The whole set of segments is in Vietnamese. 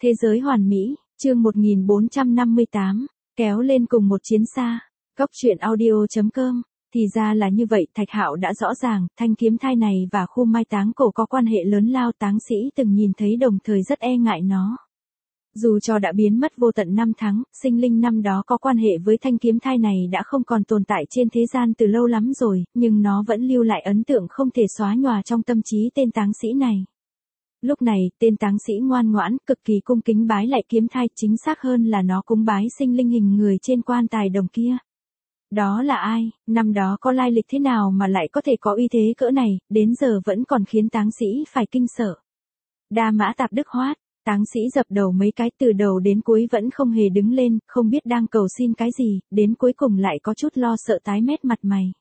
Thế giới hoàn mỹ, chương 1458, kéo lên cùng một chiến xa. Góc truyện audio.com. Thì ra là như vậy, Thạch Hạo đã rõ ràng, thanh kiếm thai này và khu mai táng cổ có quan hệ lớn lao, táng sĩ từng nhìn thấy đồng thời rất e ngại nó. Dù cho đã biến mất vô tận năm tháng, sinh linh năm đó có quan hệ với thanh kiếm thai này đã không còn tồn tại trên thế gian từ lâu lắm rồi, nhưng nó vẫn lưu lại ấn tượng không thể xóa nhòa trong tâm trí tên táng sĩ này. Lúc này, tên táng sĩ ngoan ngoãn, cực kỳ cung kính bái lại kiếm thai, chính xác hơn là nó cúng bái sinh linh hình người trên quan tài đồng kia. Đó là ai, năm đó có lai lịch thế nào mà lại có thể có uy thế cỡ này, đến giờ vẫn còn khiến táng sĩ phải kinh sợ. Đa Mã Tạp Đức Hoát, táng sĩ dập đầu mấy cái, từ đầu đến cuối vẫn không hề đứng lên, không biết đang cầu xin cái gì, đến cuối cùng lại có chút lo sợ tái mét mặt mày.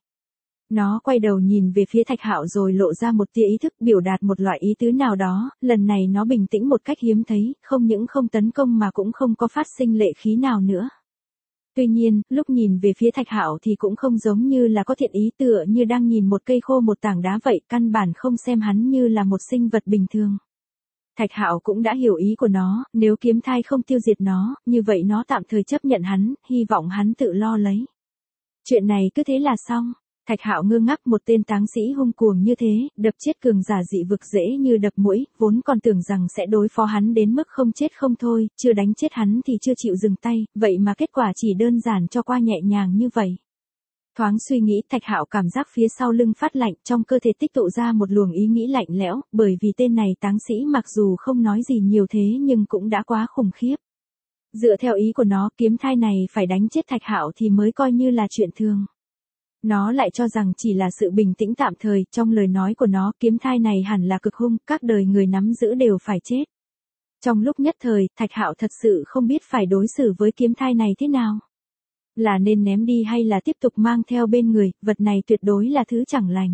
Nó quay đầu nhìn về phía Thạch Hạo rồi lộ ra một tia ý thức, biểu đạt một loại ý tứ nào đó, lần này nó bình tĩnh một cách hiếm thấy, không những không tấn công mà cũng không có phát sinh lệ khí nào nữa. Tuy nhiên, lúc nhìn về phía Thạch Hạo thì cũng không giống như là có thiện ý, tựa như đang nhìn một cây khô một tảng đá vậy, căn bản không xem hắn như là một sinh vật bình thường. Thạch Hạo cũng đã hiểu ý của nó, nếu kiếm thai không tiêu diệt nó, như vậy nó tạm thời chấp nhận hắn, hy vọng hắn tự lo lấy. Chuyện này cứ thế là xong. Thạch Hạo ngơ ngác, một tên táng sĩ hung cuồng như thế, đập chết cường giả dị vực dễ như đập muỗi, vốn còn tưởng rằng sẽ đối phó hắn đến mức không chết không thôi, chưa đánh chết hắn thì chưa chịu dừng tay, vậy mà kết quả chỉ đơn giản cho qua nhẹ nhàng như vậy. Thoáng suy nghĩ, Thạch Hạo cảm giác phía sau lưng phát lạnh, trong cơ thể tích tụ ra một luồng ý nghĩ lạnh lẽo, bởi vì tên này táng sĩ mặc dù không nói gì nhiều thế nhưng cũng đã quá khủng khiếp. Dựa theo ý của nó, kiếm thai này phải đánh chết Thạch Hạo thì mới coi như là chuyện thường. Nó lại cho rằng chỉ là sự bình tĩnh tạm thời, trong lời nói của nó, kiếm thai này hẳn là cực hung, các đời người nắm giữ đều phải chết. Trong lúc nhất thời, Thạch Hạo thật sự không biết phải đối xử với kiếm thai này thế nào. Là nên ném đi hay là tiếp tục mang theo bên người, vật này tuyệt đối là thứ chẳng lành.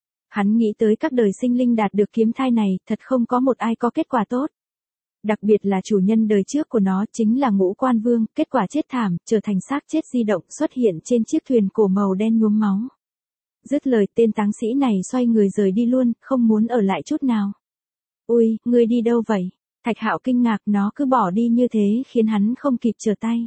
Hắn nghĩ tới các đời sinh linh đạt được kiếm thai này, thật không có một ai có kết quả tốt. Đặc biệt là chủ nhân đời trước của nó chính là Ngũ Quan Vương, kết quả chết thảm, trở thành xác chết di động xuất hiện trên chiếc thuyền cổ màu đen nhuốm máu. Dứt lời, tên táng sĩ này xoay người rời đi luôn, không muốn ở lại chút nào. Ui, ngươi đi đâu vậy? Thạch Hạo kinh ngạc, nó cứ bỏ đi như thế khiến hắn không kịp trở tay.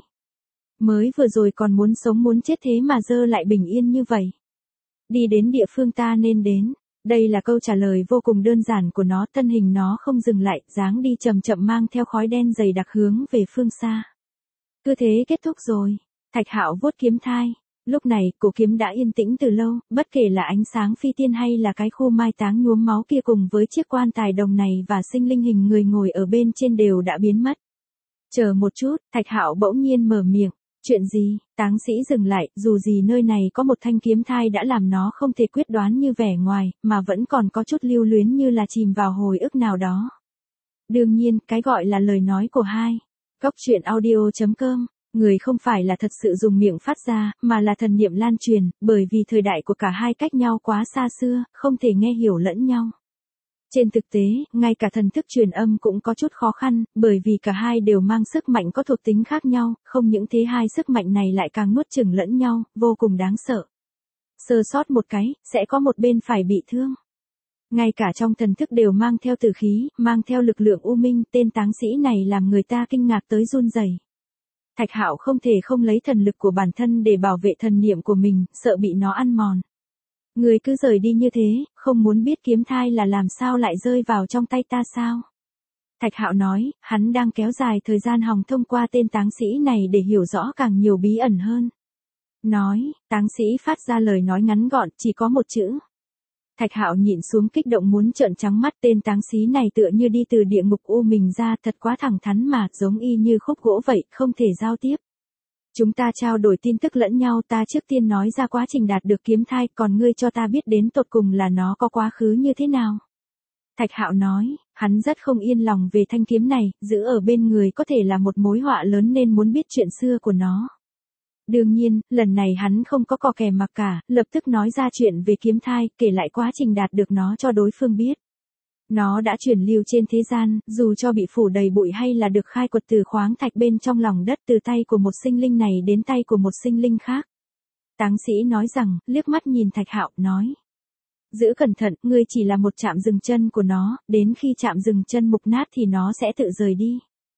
Mới vừa rồi còn muốn sống muốn chết thế mà giờ lại bình yên như vậy. Đi đến địa phương ta nên đến. Đây là câu trả lời vô cùng đơn giản của nó, thân hình nó không dừng lại, dáng đi chậm chậm mang theo khói đen dày đặc hướng về phương xa. Cứ thế kết thúc rồi. Thạch Hạo vuốt kiếm thai. Lúc này, cổ kiếm đã yên tĩnh từ lâu, bất kể là ánh sáng phi tiên hay là cái khu mai táng nhuốm máu kia cùng với chiếc quan tài đồng này và sinh linh hình người ngồi ở bên trên đều đã biến mất. Chờ một chút, Thạch Hạo bỗng nhiên mở miệng. Chuyện gì? Táng sĩ dừng lại, dù gì nơi này có một thanh kiếm thai đã làm nó không thể quyết đoán như vẻ ngoài, mà vẫn còn có chút lưu luyến như là chìm vào hồi ức nào đó. Đương nhiên, cái gọi là lời nói của hai. Góc truyện audio.com, người không phải là thật sự dùng miệng phát ra, mà là thần niệm lan truyền, bởi vì thời đại của cả hai cách nhau quá xa xưa, không thể nghe hiểu lẫn nhau. Trên thực tế, ngay cả thần thức truyền âm cũng có chút khó khăn, bởi vì cả hai đều mang sức mạnh có thuộc tính khác nhau, không những thế hai sức mạnh này lại càng nuốt chửng lẫn nhau, vô cùng đáng sợ. Sơ sót một cái, sẽ có một bên phải bị thương. Ngay cả trong thần thức đều mang theo tử khí, mang theo lực lượng u minh, tên táng sĩ này làm người ta kinh ngạc tới run rẩy. Thạch Hạo không thể không lấy thần lực của bản thân để bảo vệ thần niệm của mình, sợ bị nó ăn mòn. Người cứ rời đi như thế, không muốn biết kiếm thai là làm sao lại rơi vào trong tay ta sao? Thạch Hạo nói, hắn đang kéo dài thời gian hòng thông qua tên táng sĩ này để hiểu rõ càng nhiều bí ẩn hơn. Nói, táng sĩ phát ra lời nói ngắn gọn, chỉ có một chữ. Thạch Hạo nhịn xuống kích động muốn trợn trắng mắt, tên táng sĩ này tựa như đi từ địa ngục u mình ra, thật quá thẳng thắn mà, giống y như khúc gỗ vậy, không thể giao tiếp. Chúng ta trao đổi tin tức lẫn nhau, ta trước tiên nói ra quá trình đạt được kiếm thai, còn ngươi cho ta biết đến tột cùng là nó có quá khứ như thế nào. Thạch Hạo nói, hắn rất không yên lòng về thanh kiếm này, giữ ở bên người có thể là một mối họa lớn nên muốn biết chuyện xưa của nó. Đương nhiên, lần này hắn không có cò kè mặc cả, lập tức nói ra chuyện về kiếm thai, kể lại quá trình đạt được nó cho đối phương biết. Nó đã truyền lưu trên thế gian, dù cho bị phủ đầy bụi hay là được khai quật từ khoáng thạch bên trong lòng đất từ tay của một sinh linh này đến tay của một sinh linh khác. Táng sĩ nói rằng, liếc mắt nhìn Thạch Hạo, nói. Giữ cẩn thận, ngươi chỉ là một chạm dừng chân của nó, đến khi chạm dừng chân mục nát thì nó sẽ tự rời đi.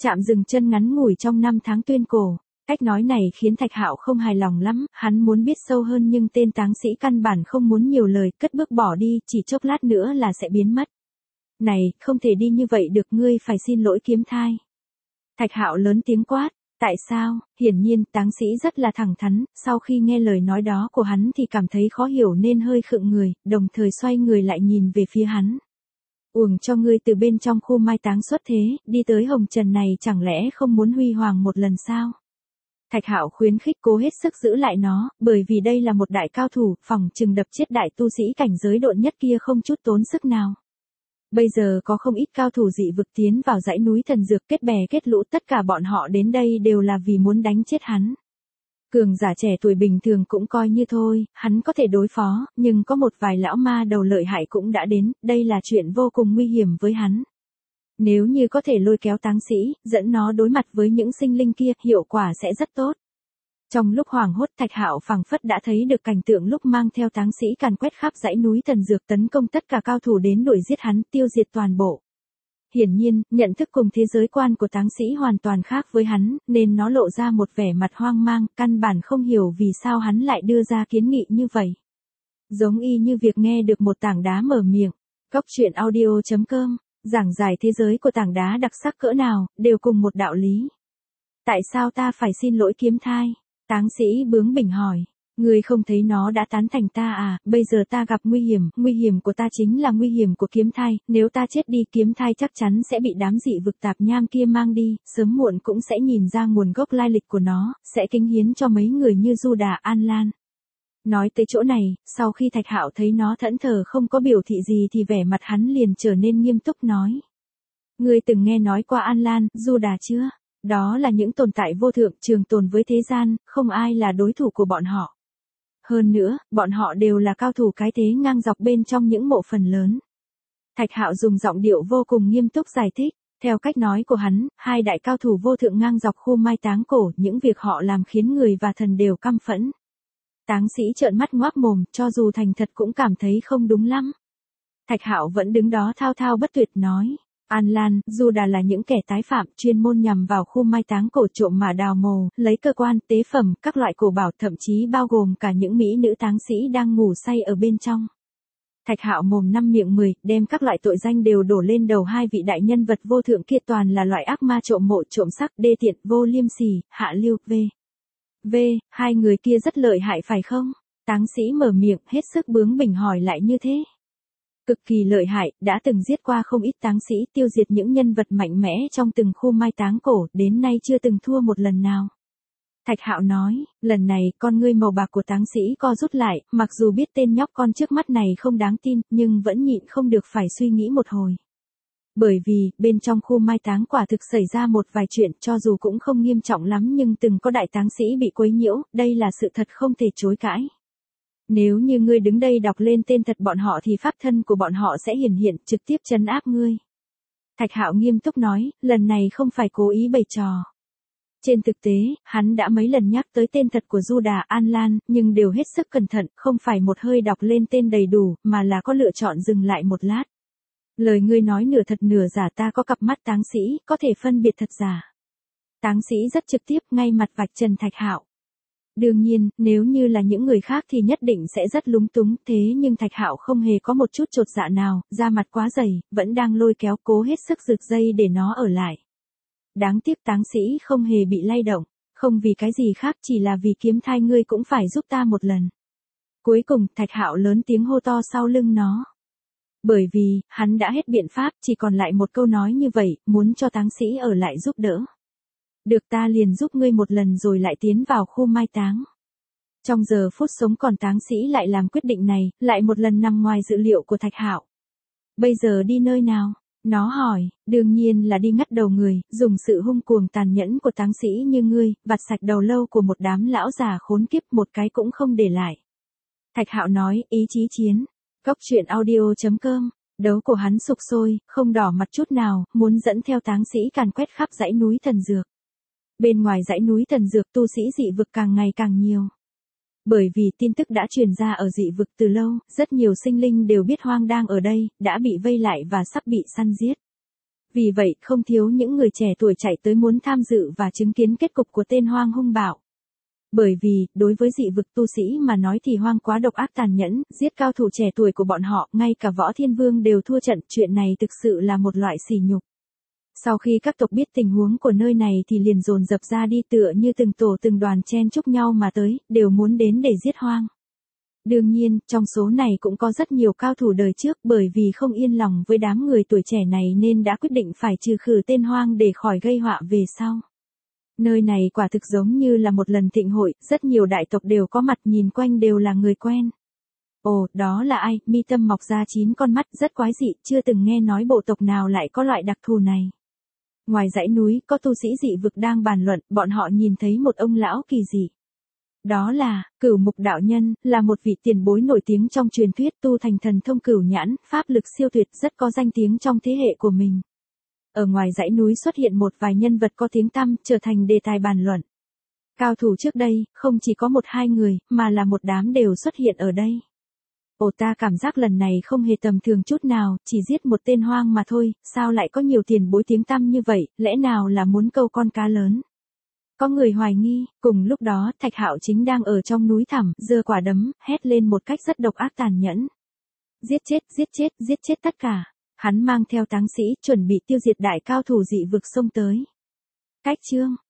Chạm dừng chân ngắn ngủi trong 5 tháng tuyên cổ. Cách nói này khiến Thạch Hạo không hài lòng lắm, hắn muốn biết sâu hơn nhưng tên táng sĩ căn bản không muốn nhiều lời, cất bước bỏ đi, chỉ chốc lát nữa là sẽ biến mất. Này, không thể đi như vậy được, ngươi phải xin lỗi Kiếm Thai. Thạch Hạo lớn tiếng quát, tại sao? Hiển nhiên, táng sĩ rất là thẳng thắn, sau khi nghe lời nói đó của hắn thì cảm thấy khó hiểu nên hơi khựng người, đồng thời xoay người lại nhìn về phía hắn. Uổng cho ngươi từ bên trong khu mai táng xuất thế, đi tới hồng trần này chẳng lẽ không muốn huy hoàng một lần sao? Thạch Hạo khuyến khích cố hết sức giữ lại nó, bởi vì đây là một đại cao thủ, phỏng chừng đập chết đại tu sĩ cảnh giới độn nhất kia không chút tốn sức nào. Bây giờ có không ít cao thủ dị vực tiến vào dãy núi thần dược kết bè kết lũ, tất cả bọn họ đến đây đều là vì muốn đánh chết hắn. Cường giả trẻ tuổi bình thường cũng coi như thôi, hắn có thể đối phó, nhưng có một vài lão ma đầu lợi hại cũng đã đến, đây là chuyện vô cùng nguy hiểm với hắn. Nếu như có thể lôi kéo táng sĩ, dẫn nó đối mặt với những sinh linh kia, hiệu quả sẽ rất tốt. Trong lúc hoảng hốt, Thạch Hạo phảng phất đã thấy được cảnh tượng lúc mang theo táng sĩ càn quét khắp dãy núi thần dược tấn công tất cả cao thủ đến đuổi giết hắn, tiêu diệt toàn bộ. Hiển nhiên, nhận thức cùng thế giới quan của táng sĩ hoàn toàn khác với hắn, nên nó lộ ra một vẻ mặt hoang mang, căn bản không hiểu vì sao hắn lại đưa ra kiến nghị như vậy. Giống y như việc nghe được một tảng đá mở miệng. Cốc truyện audio.com, giảng giải thế giới của tảng đá đặc sắc cỡ nào, đều cùng một đạo lý. Tại sao ta phải xin lỗi Kiếm Thai? Táng sĩ bướng bỉnh hỏi. Ngươi không thấy nó đã tán thành ta à, bây giờ ta gặp nguy hiểm của ta chính là nguy hiểm của Kiếm Thai, nếu ta chết đi Kiếm Thai chắc chắn sẽ bị đám dị vực tạp nham kia mang đi, sớm muộn cũng sẽ nhìn ra nguồn gốc lai lịch của nó, sẽ kính hiến cho mấy người như Du Đà An Lan. Nói tới chỗ này, sau khi Thạch Hạo thấy nó thẫn thờ không có biểu thị gì thì vẻ mặt hắn liền trở nên nghiêm túc nói. Ngươi từng nghe nói qua An Lan, Du Đà chưa? Đó là những tồn tại vô thượng trường tồn với thế gian, không ai là đối thủ của bọn họ. Hơn nữa, bọn họ đều là cao thủ cái thế ngang dọc bên trong những mộ phần lớn. Thạch Hạo dùng giọng điệu vô cùng nghiêm túc giải thích. Theo cách nói của hắn, hai đại cao thủ vô thượng ngang dọc khu mai táng cổ, những việc họ làm khiến người và thần đều căm phẫn. Táng sĩ trợn mắt ngoác mồm, cho dù thành thật cũng cảm thấy không đúng lắm. Thạch Hạo vẫn đứng đó thao thao bất tuyệt nói. An Lan, Du Đà là những kẻ tái phạm, chuyên môn nhằm vào khu mai táng cổ trộm mà đào mồ, lấy cơ quan, tế phẩm, các loại cổ bảo, thậm chí bao gồm cả những mỹ nữ táng sĩ đang ngủ say ở bên trong. Thạch Hạo mồm năm miệng 10, đem các loại tội danh đều đổ lên đầu hai vị đại nhân vật vô thượng kia, toàn là loại ác ma trộm mộ, trộm sắc, đê tiện, vô liêm sỉ, hạ lưu, hai người kia rất lợi hại phải không? Táng sĩ mở miệng, hết sức bướng bỉnh hỏi lại như thế. Cực kỳ lợi hại, đã từng giết qua không ít táng sĩ, tiêu diệt những nhân vật mạnh mẽ trong từng khu mai táng cổ, đến nay chưa từng thua một lần nào. Thạch Hạo nói, lần này con ngươi màu bạc của táng sĩ co rút lại, mặc dù biết tên nhóc con trước mắt này không đáng tin, nhưng vẫn nhịn không được phải suy nghĩ một hồi. Bởi vì, bên trong khu mai táng quả thực xảy ra một vài chuyện, cho dù cũng không nghiêm trọng lắm nhưng từng có đại táng sĩ bị quấy nhiễu, đây là sự thật không thể chối cãi. Nếu như ngươi đứng đây đọc lên tên thật bọn họ thì pháp thân của bọn họ sẽ hiển hiện, trực tiếp trấn áp ngươi. Thạch Hạo nghiêm túc nói, lần này không phải cố ý bày trò. Trên thực tế, hắn đã mấy lần nhắc tới tên thật của Du Đà An Lan, nhưng đều hết sức cẩn thận, không phải một hơi đọc lên tên đầy đủ, mà là có lựa chọn dừng lại một lát. Lời ngươi nói nửa thật nửa giả, ta có cặp mắt táng sĩ, có thể phân biệt thật giả. Táng sĩ rất trực tiếp, ngay mặt vạch trần Thạch Hạo. Đương nhiên, nếu như là những người khác thì nhất định sẽ rất lúng túng, thế nhưng Thạch Hạo không hề có một chút chột dạ nào, da mặt quá dày, vẫn đang lôi kéo cố hết sức giật dây để nó ở lại. Đáng tiếc táng sĩ không hề bị lay động, không vì cái gì khác, chỉ là vì Kiếm Thai ngươi cũng phải giúp ta một lần. Cuối cùng, Thạch Hạo lớn tiếng hô to sau lưng nó. Bởi vì, hắn đã hết biện pháp, chỉ còn lại một câu nói như vậy, muốn cho táng sĩ ở lại giúp đỡ. Được, ta liền giúp ngươi một lần rồi lại tiến vào khu mai táng. Trong giờ phút sống còn táng sĩ lại làm quyết định này, lại một lần nằm ngoài dự liệu của Thạch Hạo. Bây giờ đi nơi nào? Nó hỏi, đương nhiên là đi ngắt đầu người, dùng sự hung cuồng tàn nhẫn của táng sĩ như ngươi, vặt sạch đầu lâu của một đám lão già khốn kiếp, một cái cũng không để lại. Thạch Hạo nói, ý chí chiến. Cốc truyện audio.com, đấu của hắn sục sôi, không đỏ mặt chút nào, muốn dẫn theo táng sĩ càn quét khắp dãy núi thần dược. Bên ngoài dãy núi thần dược tu sĩ dị vực càng ngày càng nhiều. Bởi vì tin tức đã truyền ra ở dị vực từ lâu, rất nhiều sinh linh đều biết Hoang đang ở đây, đã bị vây lại và sắp bị săn giết. Vì vậy, không thiếu những người trẻ tuổi chạy tới muốn tham dự và chứng kiến kết cục của tên Hoang hung bạo. Bởi vì, đối với dị vực tu sĩ mà nói thì Hoang quá độc ác tàn nhẫn, giết cao thủ trẻ tuổi của bọn họ, ngay cả Võ Thiên Vương đều thua trận, chuyện này thực sự là một loại sỉ nhục. Sau khi các tộc biết tình huống của nơi này thì liền dồn dập ra đi tựa như từng tổ từng đoàn chen chúc nhau mà tới, đều muốn đến để giết Hoang. Đương nhiên, trong số này cũng có rất nhiều cao thủ đời trước bởi vì không yên lòng với đám người tuổi trẻ này nên đã quyết định phải trừ khử tên Hoang để khỏi gây họa về sau. Nơi này quả thực giống như là một lần thịnh hội, rất nhiều đại tộc đều có mặt, nhìn quanh đều là người quen. Ồ, đó là ai? Mi Tâm mọc ra 9 con mắt, rất quái dị, chưa từng nghe nói bộ tộc nào lại có loại đặc thù này. Ngoài dãy núi, có tu sĩ dị vực đang bàn luận, bọn họ nhìn thấy một ông lão kỳ dị. Đó là, Cửu Mục đạo nhân, là một vị tiền bối nổi tiếng trong truyền thuyết, tu thành thần thông cửu nhãn, pháp lực siêu tuyệt, rất có danh tiếng trong thế hệ của mình. Ở ngoài dãy núi xuất hiện một vài nhân vật có tiếng tăm, trở thành đề tài bàn luận. Cao thủ trước đây, không chỉ có 1-2 người, mà là một đám đều xuất hiện ở đây. Ồ, ta cảm giác lần này không hề tầm thường chút nào, chỉ giết một tên Hoang mà thôi, sao lại có nhiều tiền bối tiếng tăm như vậy, lẽ nào là muốn câu con cá lớn? Có người hoài nghi, cùng lúc đó Thạch Hạo chính đang ở trong núi thẳm, giơ quả đấm, hét lên một cách rất độc ác tàn nhẫn. Giết chết, giết chết, giết chết tất cả. Hắn mang theo táng sĩ, chuẩn bị tiêu diệt đại cao thủ dị vực xông tới. Cách chương